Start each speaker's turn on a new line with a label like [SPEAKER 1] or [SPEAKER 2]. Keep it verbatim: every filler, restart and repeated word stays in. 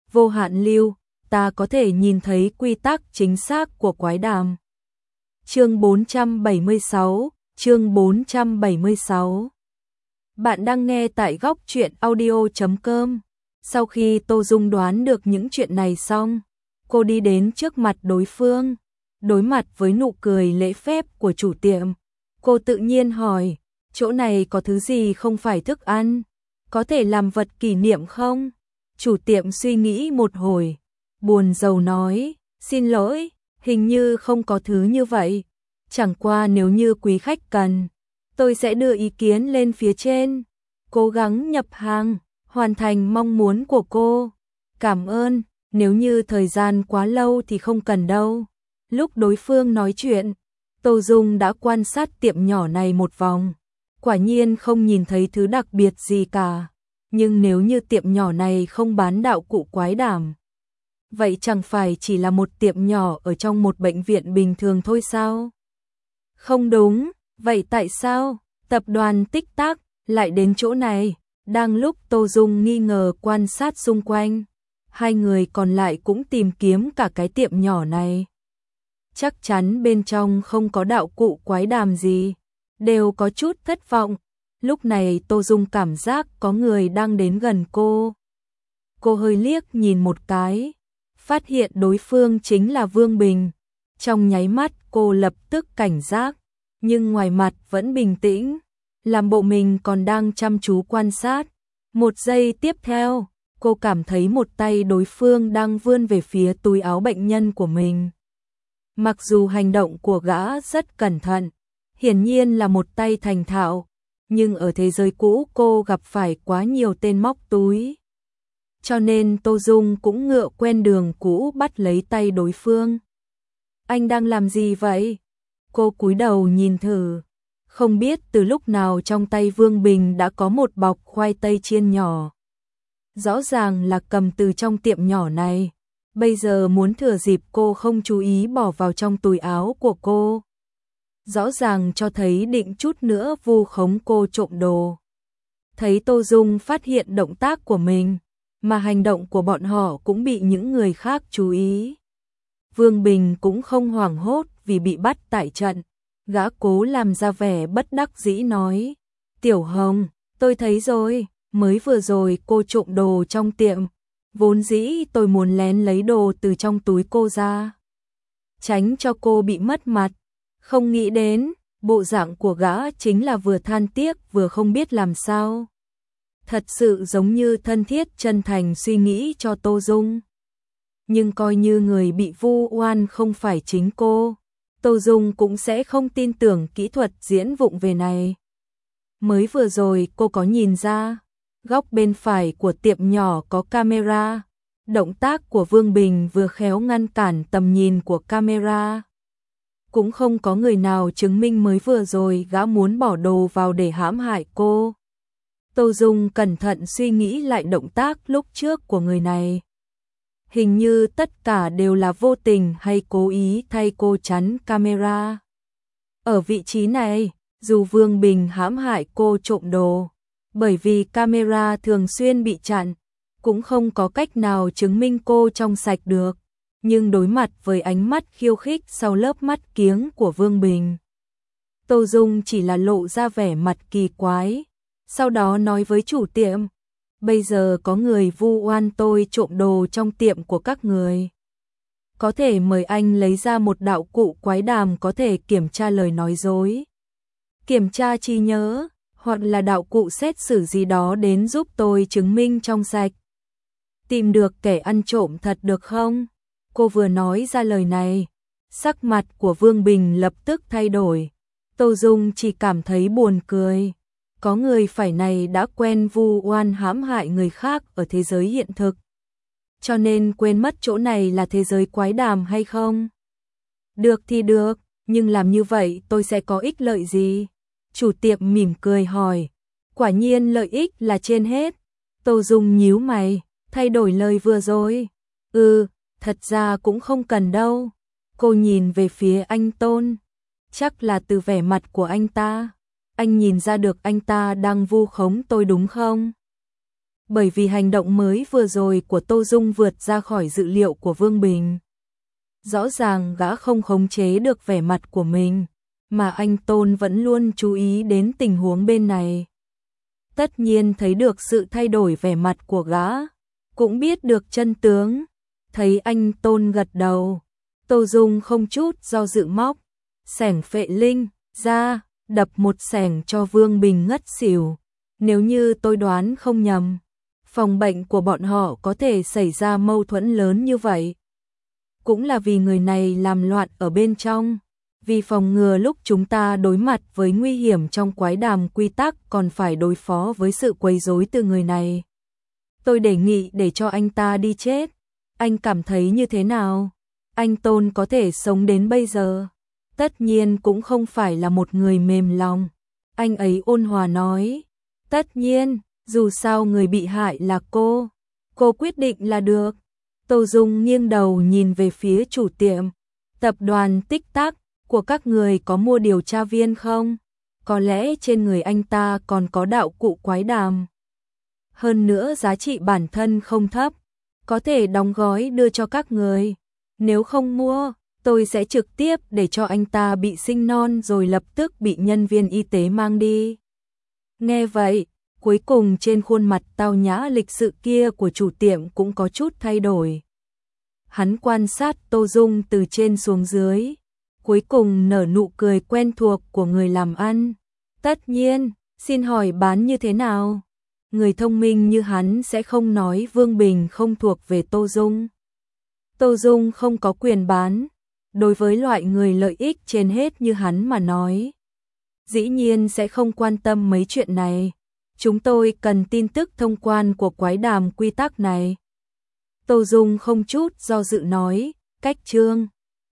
[SPEAKER 1] vô hạn lưu, ta có thể nhìn thấy quy tắc chính xác của quái đàm. Chương bốn trăm bảy mươi sáu, chương bốn trăm bảy mươi sáu. Bạn đang nghe tại góc truyện audio chấm com. Sau khi Tô Dung đoán được những chuyện này xong, cô đi đến trước mặt đối phương, đối mặt với nụ cười lễ phép của chủ tiệm. Cô tự nhiên hỏi, chỗ này có thứ gì không phải thức ăn, có thể làm vật kỷ niệm không? Chủ tiệm suy nghĩ một hồi, buồn rầu nói, xin lỗi, hình như không có thứ như vậy. Chẳng qua nếu như quý khách cần, tôi sẽ đưa ý kiến lên phía trên, cố gắng nhập hàng, hoàn thành mong muốn của cô. Cảm ơn, nếu như thời gian quá lâu thì không cần đâu. Lúc đối phương nói chuyện, Tô Dung đã quan sát tiệm nhỏ này một vòng, quả nhiên không nhìn thấy thứ đặc biệt gì cả. Nhưng nếu như tiệm nhỏ này không bán đạo cụ quái đàm, vậy chẳng phải chỉ là một tiệm nhỏ ở trong một bệnh viện bình thường thôi sao? Không đúng, vậy tại sao tập đoàn Tích Tắc lại đến chỗ này? Đang lúc Tô Dung nghi ngờ quan sát xung quanh, hai người còn lại cũng tìm kiếm cả cái tiệm nhỏ này. Chắc chắn bên trong không có đạo cụ quái đàm gì, đều có chút thất vọng. Lúc này Tô Dung cảm giác có người đang đến gần cô. Cô hơi liếc nhìn một cái, phát hiện đối phương chính là Vương Bình. Trong nháy mắt cô lập tức cảnh giác, nhưng ngoài mặt vẫn bình tĩnh, làm bộ mình còn đang chăm chú quan sát. Một giây tiếp theo, cô cảm thấy một tay đối phương đang vươn về phía túi áo bệnh nhân của mình. Mặc dù hành động của gã rất cẩn thận, hiển nhiên là một tay thành thạo, nhưng ở thế giới cũ cô gặp phải quá nhiều tên móc túi. Cho nên Tô Dung cũng ngựa quen đường cũ bắt lấy tay đối phương. Anh đang làm gì vậy? Cô cúi đầu nhìn thử, không biết từ lúc nào trong tay Vương Bình đã có một bọc khoai tây chiên nhỏ. Rõ ràng là cầm từ trong tiệm nhỏ này, bây giờ muốn thừa dịp cô không chú ý bỏ vào trong túi áo của cô. Rõ ràng cho thấy định chút nữa vu khống cô trộm đồ. Thấy Tô Dung phát hiện động tác của mình, mà hành động của bọn họ cũng bị những người khác chú ý. Vương Bình cũng không hoảng hốt vì bị bắt tại trận, gã cố làm ra vẻ bất đắc dĩ nói, Tiểu Hồng, tôi thấy rồi, mới vừa rồi cô trộm đồ trong tiệm, vốn dĩ tôi muốn lén lấy đồ từ trong túi cô ra, tránh cho cô bị mất mặt. Không nghĩ đến, bộ dạng của gã chính là vừa than tiếc vừa không biết làm sao. Thật sự giống như thân thiết chân thành suy nghĩ cho Tô Dung. Nhưng coi như người bị vu oan không phải chính cô, Tô Dung cũng sẽ không tin tưởng kỹ thuật diễn vụng về này. Mới vừa rồi cô có nhìn ra, góc bên phải của tiệm nhỏ có camera, động tác của Vương Bình vừa khéo ngăn cản tầm nhìn của camera. Cũng không có người nào chứng minh mới vừa rồi gã muốn bỏ đồ vào để hãm hại cô. Tô Dung cẩn thận suy nghĩ lại động tác lúc trước của người này. Hình như tất cả đều là vô tình hay cố ý thay cô chắn camera. Ở vị trí này, dù Vương Bình hãm hại cô trộm đồ, bởi vì camera thường xuyên bị chặn, cũng không có cách nào chứng minh cô trong sạch được. Nhưng đối mặt với ánh mắt khiêu khích sau lớp mắt kiếng của Vương Bình, Tô Dung chỉ là lộ ra vẻ mặt kỳ quái, sau đó nói với chủ tiệm, bây giờ có người vu oan tôi trộm đồ trong tiệm của các người. Có thể mời anh lấy ra một đạo cụ quái đàm có thể kiểm tra lời nói dối, kiểm tra trí nhớ, hoặc là đạo cụ xét xử gì đó đến giúp tôi chứng minh trong sạch. Tìm được kẻ ăn trộm thật được không? Cô vừa nói ra lời này, sắc mặt của Vương Bình lập tức thay đổi. Tô Dung chỉ cảm thấy buồn cười. Có người phải này đã quen vu oan hãm hại người khác ở thế giới hiện thực, cho nên quên mất chỗ này là thế giới quái đàm hay không? Được thì được, nhưng làm như vậy tôi sẽ có ích lợi gì? Chủ tiệm mỉm cười hỏi. Quả nhiên lợi ích là trên hết. Tô Dung nhíu mày, thay đổi lời vừa rồi. Ừ, thật ra cũng không cần đâu. Cô nhìn về phía anh Tôn. Chắc là từ vẻ mặt của anh ta, anh nhìn ra được anh ta đang vu khống tôi đúng không? bởi vì hành động mới vừa rồi của Tô Dung vượt ra khỏi dự liệu của Vương Bình. Rõ ràng gã không khống chế được vẻ mặt của mình, mà anh Tôn vẫn luôn chú ý đến tình huống bên này. Tất nhiên thấy được sự thay đổi vẻ mặt của gã, cũng biết được chân tướng. Thấy anh Tôn gật đầu, Tô Dung không chút do dự móc xẻng phệ linh ra, đập một xẻng cho Vương Bình ngất xỉu. Nếu như tôi đoán không nhầm, phòng bệnh của bọn họ có thể xảy ra mâu thuẫn lớn như vậy, cũng là vì người này làm loạn ở bên trong. Vì phòng ngừa lúc chúng ta đối mặt với nguy hiểm trong quái đàm quy tắc còn phải đối phó với sự quấy rối từ người này, tôi đề nghị để cho anh ta đi chết. Anh cảm thấy như thế nào? Anh Tôn có thể sống đến bây giờ, tất nhiên cũng không phải là một người mềm lòng. Anh ấy ôn hòa nói, tất nhiên, dù sao người bị hại là cô, cô quyết định là được. Tô Dung nghiêng đầu nhìn về phía chủ tiệm. Tập đoàn Tích Tắc của các người có mua điều tra viên không? Có lẽ trên người anh ta còn có đạo cụ quái đàm. Hơn nữa giá trị bản thân không thấp, có thể đóng gói đưa cho các người. Nếu không mua, tôi sẽ trực tiếp để cho anh ta bị sinh non rồi lập tức bị nhân viên y tế mang đi. Nghe vậy, cuối cùng trên khuôn mặt tao nhã lịch sự kia của chủ tiệm cũng có chút thay đổi. Hắn quan sát Tô Dung từ trên xuống dưới, cuối cùng nở nụ cười quen thuộc của người làm ăn. Tất nhiên, xin hỏi bán như thế nào? Người thông minh như hắn sẽ không nói Vương Bình không thuộc về Tô Dung. Tô Dung không có quyền bán, đối với loại người lợi ích trên hết như hắn mà nói, dĩ nhiên sẽ không quan tâm mấy chuyện này. Chúng tôi cần tin tức thông quan của quái đàm quy tắc này. Tô Dung không chút do dự nói, cách chương.